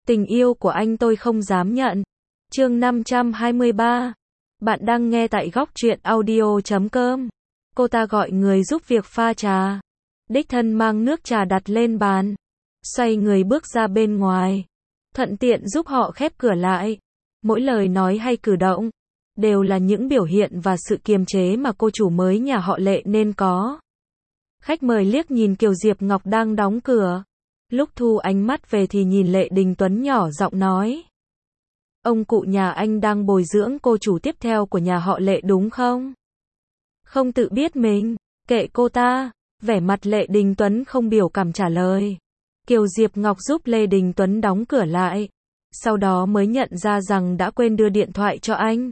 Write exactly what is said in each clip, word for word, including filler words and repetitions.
Tình yêu của anh tôi không dám nhận. Chương năm trăm hai mươi ba. Bạn đang nghe tại góc truyện audio chấm com. Cô ta gọi người giúp việc pha trà. Đích thân mang nước trà đặt lên bàn. Xoay người bước ra bên ngoài. Thuận tiện giúp họ khép cửa lại. Mỗi lời nói hay cử động đều là những biểu hiện và sự kiềm chế mà cô chủ mới nhà họ Lệ nên có. Khách mời liếc nhìn Kiều Diệp Ngọc đang đóng cửa. Lúc thu ánh mắt về thì nhìn Lệ Đình Tuấn nhỏ giọng nói. Ông cụ nhà anh đang bồi dưỡng cô chủ tiếp theo của nhà họ Lệ đúng không? Không tự biết mình, kệ cô ta. Vẻ mặt Lệ Đình Tuấn không biểu cảm trả lời. Kiều Diệp Ngọc giúp Lê Đình Tuấn đóng cửa lại. Sau đó mới nhận ra rằng đã quên đưa điện thoại cho anh.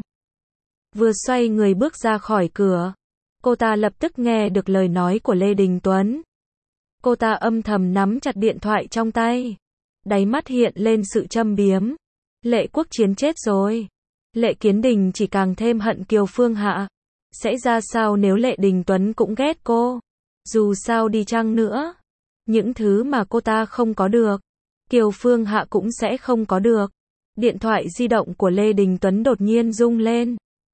Vừa xoay người bước ra khỏi cửa, cô ta lập tức nghe được lời nói của Lê Đình Tuấn. Cô ta âm thầm nắm chặt điện thoại trong tay. Đáy mắt hiện lên sự châm biếm. Lệ Quốc Chiến chết rồi. Lệ Kiến Đình chỉ càng thêm hận Kiều Phương Hạ. Sẽ ra sao nếu Lệ Đình Tuấn cũng ghét cô? Dù sao đi chăng nữa, những thứ mà cô ta không có được, Kiều Phương Hạ cũng sẽ không có được. Điện thoại di động của Lê Đình Tuấn đột nhiên rung lên.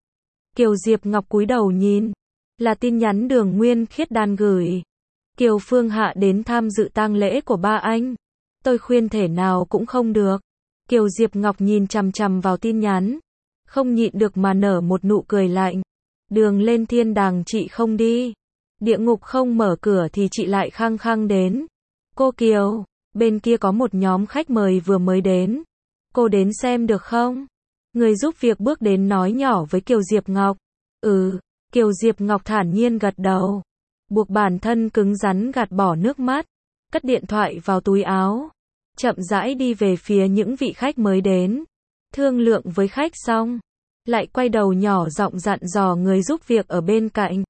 Kiều Diệp Ngọc cúi đầu nhìn. Là tin nhắn Đường Nguyên Khiết Đan gửi. Kiều Phương Hạ đến tham dự tang lễ của ba anh. Tôi khuyên thể nào cũng không được. Kiều Diệp Ngọc nhìn chằm chằm vào tin nhắn. Không nhịn được mà nở một nụ cười lạnh. Đường lên thiên đàng chị không đi. Địa ngục không mở cửa thì chị lại khăng khăng đến. Cô Kiều, bên kia có một nhóm khách mời vừa mới đến. Cô đến xem được không? Người giúp việc bước đến nói nhỏ với Kiều Diệp Ngọc. Ừ, Kiều Diệp Ngọc thản nhiên gật đầu. Buộc bản thân cứng rắn gạt bỏ nước mắt. Cất điện thoại vào túi áo. Chậm rãi đi về phía những vị khách mới đến. Thương lượng với khách xong. Lại quay đầu nhỏ giọng dặn dò người giúp việc ở bên cạnh.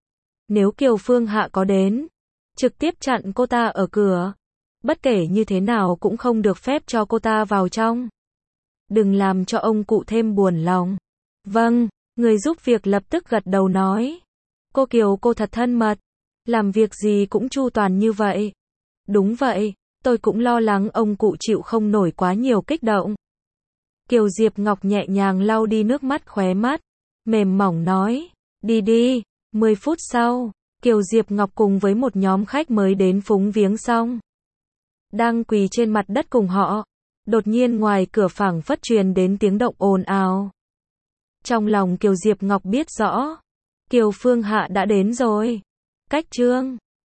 Nếu Kiều Phương Hạ có đến, trực tiếp chặn cô ta ở cửa. Bất kể như thế nào cũng không được phép cho cô ta vào trong. Đừng làm cho ông cụ thêm buồn lòng. Vâng, người giúp việc lập tức gật đầu nói. Cô Kiều cô thật thân mật. Làm việc gì cũng chu toàn như vậy. Đúng vậy, tôi cũng lo lắng ông cụ chịu không nổi quá nhiều kích động. Kiều Diệp Ngọc nhẹ nhàng lau đi nước mắt khóe mắt. Mềm mỏng nói. Đi đi. mười phút sau, Kiều Diệp Ngọc cùng với một nhóm khách mới đến phúng viếng xong. Đang quỳ trên mặt đất cùng họ. Đột nhiên ngoài cửa phảng phất truyền đến tiếng động ồn ào. Trong lòng Kiều Diệp Ngọc biết rõ. Kiều Phương Hạ đã đến rồi. Cách chương